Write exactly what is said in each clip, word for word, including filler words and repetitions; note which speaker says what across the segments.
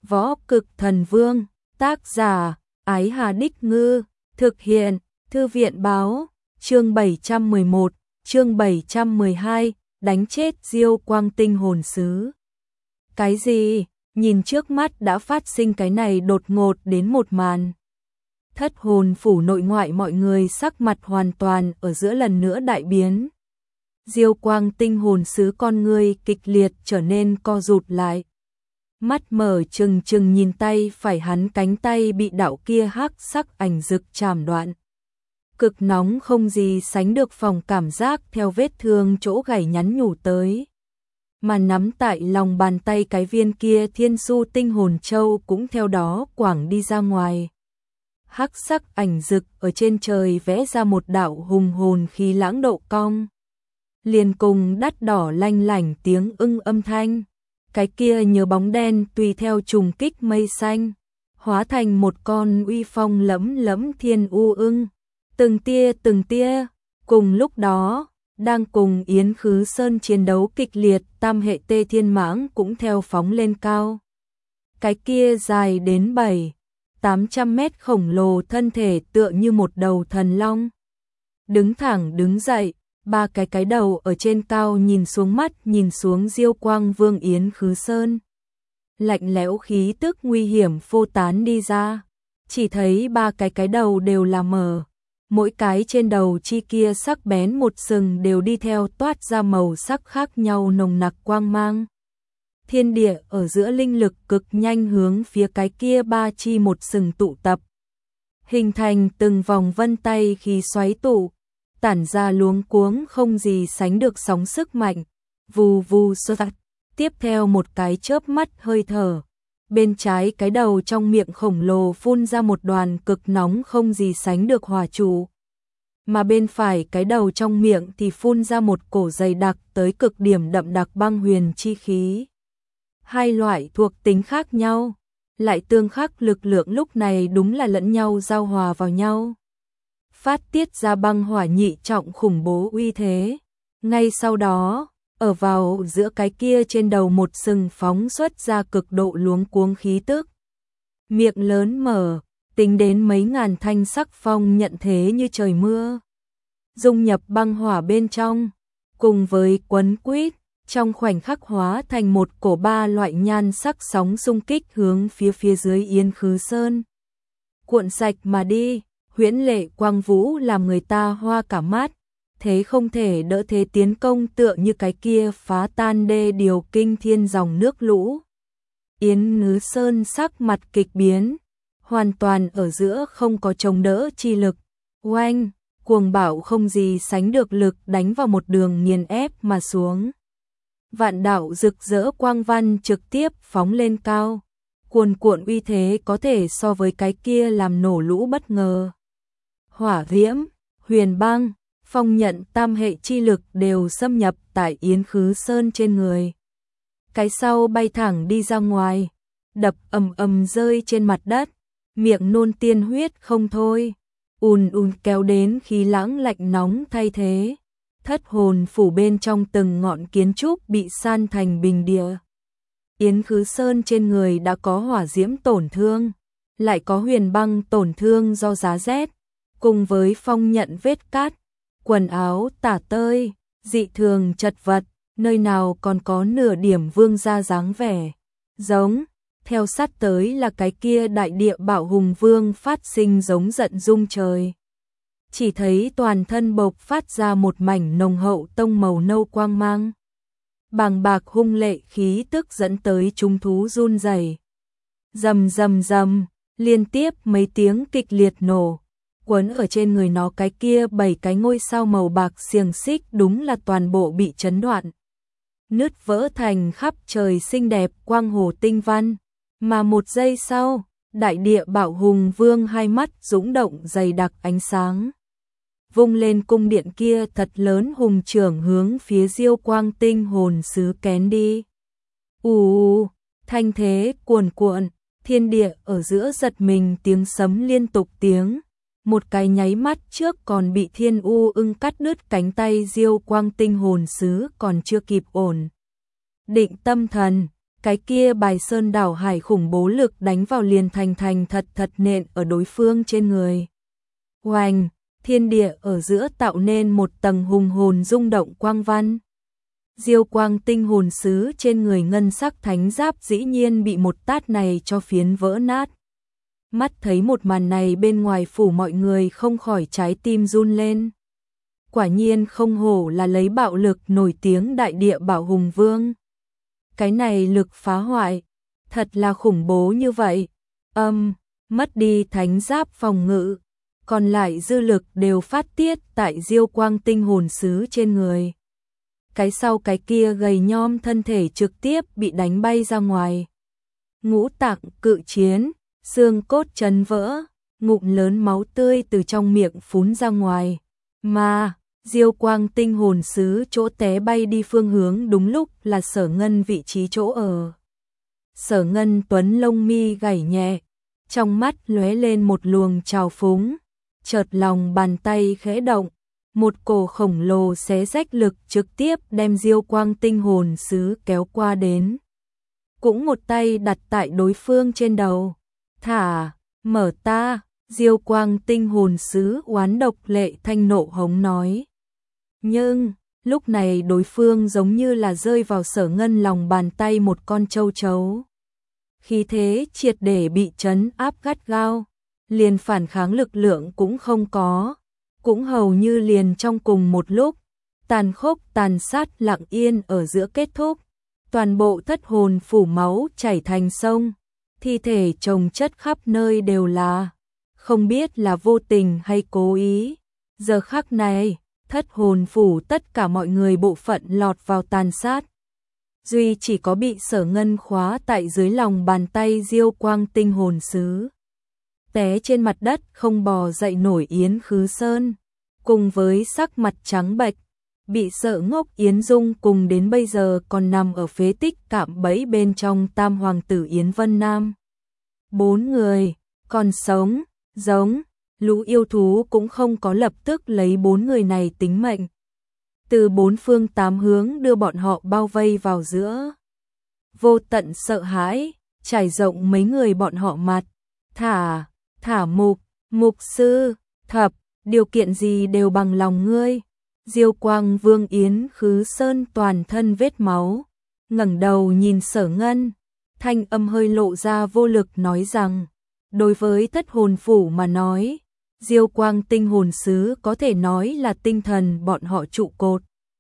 Speaker 1: Võ Cực Thần Vương, tác giả, Ái Hà Đích Ngư, thực hiện, Thư viện báo, chương bảy trăm mười một, chương bảy trăm mười hai, đánh chết Diêu Quang Tinh hồn sứ. Cái gì? Nhìn trước mắt đã phát sinh cái này đột ngột đến một màn. Thất hồn phủ nội ngoại mọi người sắc mặt hoàn toàn ở giữa lần nữa đại biến. Diêu Quang Tinh hồn sứ con người kịch liệt trở nên co rụt lại. Mắt mở trừng trừng nhìn tay phải hắn, cánh tay bị đạo kia hắc sắc ảnh rực chảm đoạn. Cực nóng không gì sánh được, phòng cảm giác theo vết thương chỗ gảy nhắn nhủ tới. Mà nắm tại lòng bàn tay cái viên kia thiên su tinh hồn châu cũng theo đó quảng đi ra ngoài. Hắc sắc ảnh rực ở trên trời vẽ ra một đạo hùng hồn khí lãng độ cong. Liền cùng đắt đỏ lanh lảnh tiếng ưng âm thanh. Cái kia nhớ bóng đen tùy theo trùng kích mây xanh, hóa thành một con uy phong lẫm lẫm thiên u ưng. Từng tia từng tia, cùng lúc đó, đang cùng Yến Khứ Sơn chiến đấu kịch liệt, tam hệ tê thiên mãng cũng theo phóng lên cao. Cái kia dài đến bảy, tám trăm mét khổng lồ thân thể tựa như một đầu thần long. Đứng thẳng đứng dậy, ba cái cái đầu ở trên cao nhìn xuống, mắt nhìn xuống Diêu Quang Vương Yến Khứ Sơn. Lạnh lẽo khí tức nguy hiểm phô tán đi ra, chỉ thấy ba cái cái đầu đều là mở. Mỗi cái trên đầu chi kia sắc bén một sừng đều đi theo toát ra màu sắc khác nhau nồng nặc quang mang. Thiên địa ở giữa linh lực cực nhanh hướng phía cái kia ba chi một sừng tụ tập. Hình thành từng vòng vân tay khí xoáy tụ, tản ra luống cuống không gì sánh được sóng sức mạnh. Vù vù sơ tắt, tiếp theo một cái chớp mắt hơi thở. Bên trái cái đầu trong miệng khổng lồ phun ra một đoàn cực nóng không gì sánh được hỏa trụ. Mà bên phải cái đầu trong miệng thì phun ra một cổ dày đặc tới cực điểm đậm đặc băng huyền chi khí. Hai loại thuộc tính khác nhau, lại tương khắc lực lượng lúc này đúng là lẫn nhau giao hòa vào nhau. Phát tiết ra băng hỏa nhị trọng khủng bố uy thế. Ngay sau đó, ở vào giữa cái kia trên đầu một sừng phóng xuất ra cực độ luống cuống khí tức. Miệng lớn mở, tính đến mấy ngàn thanh sắc phong nhận thế như trời mưa. Dung nhập băng hỏa bên trong, cùng với quấn quýt, trong khoảnh khắc hóa thành một cổ ba loại nhan sắc sóng xung kích hướng phía phía dưới Yến Khứ Sơn. Cuộn sạch mà đi, huyễn lệ quang vũ làm người ta hoa cả mắt. Thế không thể đỡ thế tiến công tựa như cái kia phá tan đê điều kinh thiên dòng nước lũ. Yến Khứ Sơn sắc mặt kịch biến, hoàn toàn ở giữa không có chống đỡ chi lực. Oanh, cuồng bạo không gì sánh được lực đánh vào một đường nghiền ép mà xuống. Vạn đạo rực rỡ quang văn trực tiếp phóng lên cao. Cuồn cuộn uy thế có thể so với cái kia làm nổ lũ bất ngờ. Hỏa viêm, huyền băng, phong nhận tam hệ chi lực đều xâm nhập tại Yến Khứ Sơn trên người. Cái sau bay thẳng đi ra ngoài, đập ầm ầm rơi trên mặt đất, miệng nôn tiên huyết không thôi, ùn ùn kéo đến khí lãng lạnh nóng thay thế. Thất hồn phủ bên trong từng ngọn kiến trúc bị san thành bình địa. Yến Khứ Sơn trên người đã có hỏa diễm tổn thương, lại có huyền băng tổn thương do giá rét, cùng với phong nhận vết cát, quần áo tả tơi, dị thường chật vật, nơi nào còn có nửa điểm vương gia dáng vẻ. Giống, theo sát tới là cái kia đại địa bạo hùng vương phát sinh giống giận rung trời. Chỉ thấy toàn thân bộc phát ra một mảnh nồng hậu tông màu nâu quang mang. Bàng bạc hung lệ khí tức dẫn tới chúng thú run rẩy. Rầm rầm rầm, liên tiếp mấy tiếng kịch liệt nổ. Quấn ở trên người nó cái kia bảy cái ngôi sao màu bạc xiềng xích đúng là toàn bộ bị chấn đoạn. Nứt vỡ thành khắp trời xinh đẹp quang hồ tinh văn. Mà một giây sau, đại địa bạo hùng vương hai mắt dũng động dày đặc ánh sáng. Vung lên cung điện kia thật lớn hùng trưởng hướng phía Diêu Quang Tinh hồn sứ kén đi. Ù, thanh thế cuồn cuộn, thiên địa ở giữa giật mình, tiếng sấm liên tục tiếng. Một cái nháy mắt trước còn bị thiên u ưng cắt đứt cánh tay Diêu Quang Tinh hồn sứ còn chưa kịp ổn định tâm thần, Cái kia bài sơn đảo hải khủng bố lực đánh vào liền thành thành thật thật nện ở đối phương trên người. Oanh, thiên địa ở giữa tạo nên một tầng hùng hồn rung động quang văn. Diêu quang tinh hồn sứ trên người ngân sắc thánh giáp dĩ nhiên bị một tát này cho phiến vỡ nát. Mắt thấy một màn này bên ngoài phủ mọi người không khỏi trái tim run lên. Quả nhiên không hổ là lấy bạo lực nổi tiếng đại địa bảo hùng vương. Cái này lực phá hoại, thật là khủng bố như vậy. Âm, mất đi thánh giáp phòng ngự, còn lại dư lực đều phát tiết tại Diêu quang tinh hồn sứ trên người. Cái sau cái kia gầy nhom thân thể trực tiếp bị đánh bay ra ngoài. Ngũ tạng cự chiến, xương cốt chấn vỡ, ngụm lớn máu tươi từ trong miệng phún ra ngoài. Mà, Diêu quang tinh hồn sứ chỗ té bay đi phương hướng đúng lúc là Sở Ngân vị trí chỗ ở. Sở Ngân tuấn lông mi gảy nhẹ, trong mắt lóe lên một luồng trào phúng, chợt lòng bàn tay khẽ động, một cổ khổng lồ xé rách lực trực tiếp đem Diêu quang tinh hồn sứ kéo qua đến. Cũng một tay đặt tại đối phương trên đầu. Thả, mở ta, Diêu quang tinh hồn sứ oán độc lệ thanh nộ hống nói. Nhưng, lúc này đối phương giống như là rơi vào Sở Ngân lòng bàn tay một con châu chấu. Khí thế triệt để bị trấn áp gắt gao, liền phản kháng lực lượng cũng không có, cũng hầu như liền trong cùng một lúc, tàn khốc tàn sát lặng yên ở giữa kết thúc, toàn bộ thất hồn phủ máu chảy thành sông, thi thể chồng chất khắp nơi đều là, không biết là vô tình hay cố ý. Giờ khắc này, thất hồn phủ tất cả mọi người bộ phận lọt vào tàn sát. Duy chỉ có bị Sở Ngân khóa tại dưới lòng bàn tay Diêu quang tinh hồn sứ. Té trên mặt đất không bò dậy nổi Yến Khứ Sơn, cùng với sắc mặt trắng bệch, bị sợ ngốc Yến Dung cùng đến bây giờ còn nằm ở phế tích cạm bẫy bên trong tam hoàng tử Yến Vân Nam. Bốn người, còn sống, giống, lũ yêu thú cũng không có lập tức lấy bốn người này tính mệnh. Từ bốn phương tám hướng đưa bọn họ bao vây vào giữa. Vô tận sợ hãi, trải rộng mấy người bọn họ mặt. Thả, thả mục, mục sư, thập, điều kiện gì đều bằng lòng ngươi. Diêu quang vương Yến Khứ Sơn toàn thân vết máu, ngẩng đầu nhìn Sở Ngân, thanh âm hơi lộ ra vô lực nói rằng, đối với thất hồn phủ mà nói, Diêu quang tinh hồn sứ có thể nói là tinh thần bọn họ trụ cột.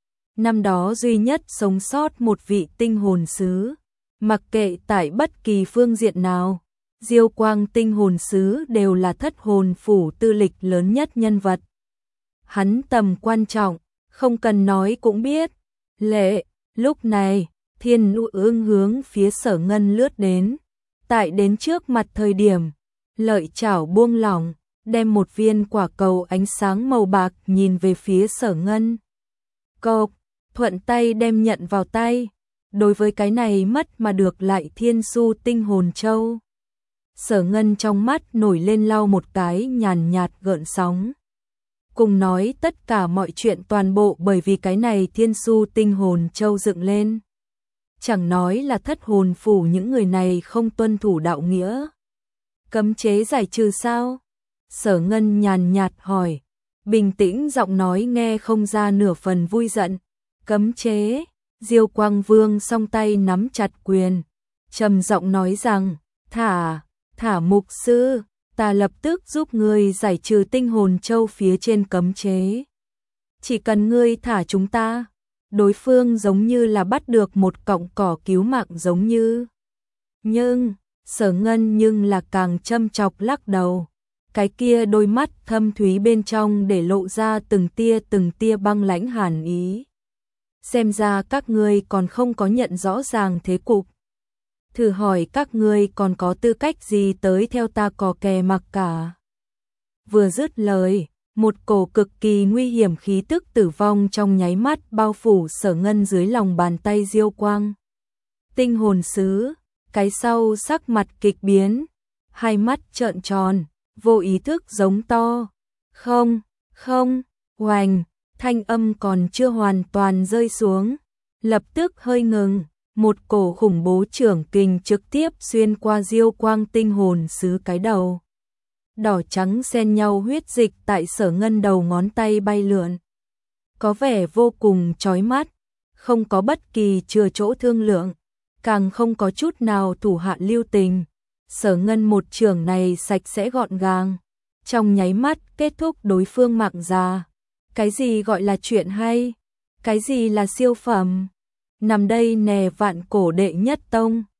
Speaker 1: Năm đó duy nhất sống sót một vị tinh hồn sứ, mặc kệ tại bất kỳ phương diện nào, Diêu quang tinh hồn sứ đều là thất hồn phủ tư lịch lớn nhất nhân vật. Hắn tầm quan trọng, không cần nói cũng biết. Lệ, lúc này, Thiên Nụ ương hướng phía Sở Ngân lướt đến. Tại đến trước mặt thời điểm, lợi chảo buông lỏng, đem một viên quả cầu ánh sáng màu bạc nhìn về phía Sở Ngân. Cộp, thuận tay đem nhận vào tay. Đối với cái này mất mà được lại thiên su tinh hồn châu. Sở Ngân trong mắt nổi lên lau một cái nhàn nhạt gợn sóng. Cùng nói tất cả mọi chuyện toàn bộ bởi vì cái này thiên su tinh hồn châu dựng lên. Chẳng nói là thất hồn phủ những người này không tuân thủ đạo nghĩa. Cấm chế giải trừ sao? Sở Ngân nhàn nhạt hỏi. Bình tĩnh giọng nói nghe không ra nửa phần vui giận. Cấm chế, Diêu quang vương song tay nắm chặt quyền. Trầm giọng nói rằng, thả, thả mục sư, ta lập tức giúp ngươi giải trừ tinh hồn châu phía trên cấm chế. Chỉ cần ngươi thả chúng ta, đối phương giống như là bắt được một cọng cỏ cứu mạng giống như. Nhưng, Sở Ngân nhưng là càng châm chọc lắc đầu. Cái kia đôi mắt thâm thúy bên trong để lộ ra từng tia từng tia băng lãnh hàn ý. Xem ra các ngươi còn không có nhận rõ ràng thế cục. Thử hỏi các ngươi còn có tư cách gì tới theo ta cò kè mặc cả. Vừa dứt lời, một cổ cực kỳ nguy hiểm khí tức tử vong trong nháy mắt bao phủ Sở Ngân dưới lòng bàn tay Diêu quang. Tinh hồn sứ, cái sau sắc mặt kịch biến, hai mắt trợn tròn, vô ý thức giống to. Không, không, oành, thanh âm còn chưa hoàn toàn rơi xuống, lập tức hơi ngừng, một cổ khủng bố trưởng kình trực tiếp xuyên qua Diêu Quang tinh hồn sứ cái đầu. Đỏ trắng xen nhau huyết dịch tại Sở Ngân đầu ngón tay bay lượn. Có vẻ vô cùng chói mắt, không có bất kỳ chừa chỗ thương lượng, càng không có chút nào thủ hạ lưu tình. Sở Ngân một trường này sạch sẽ gọn gàng, trong nháy mắt kết thúc đối phương mạng già. Cái gì gọi là chuyện hay? Cái gì là siêu phẩm? Nằm đây nè vạn cổ đệ nhất tông.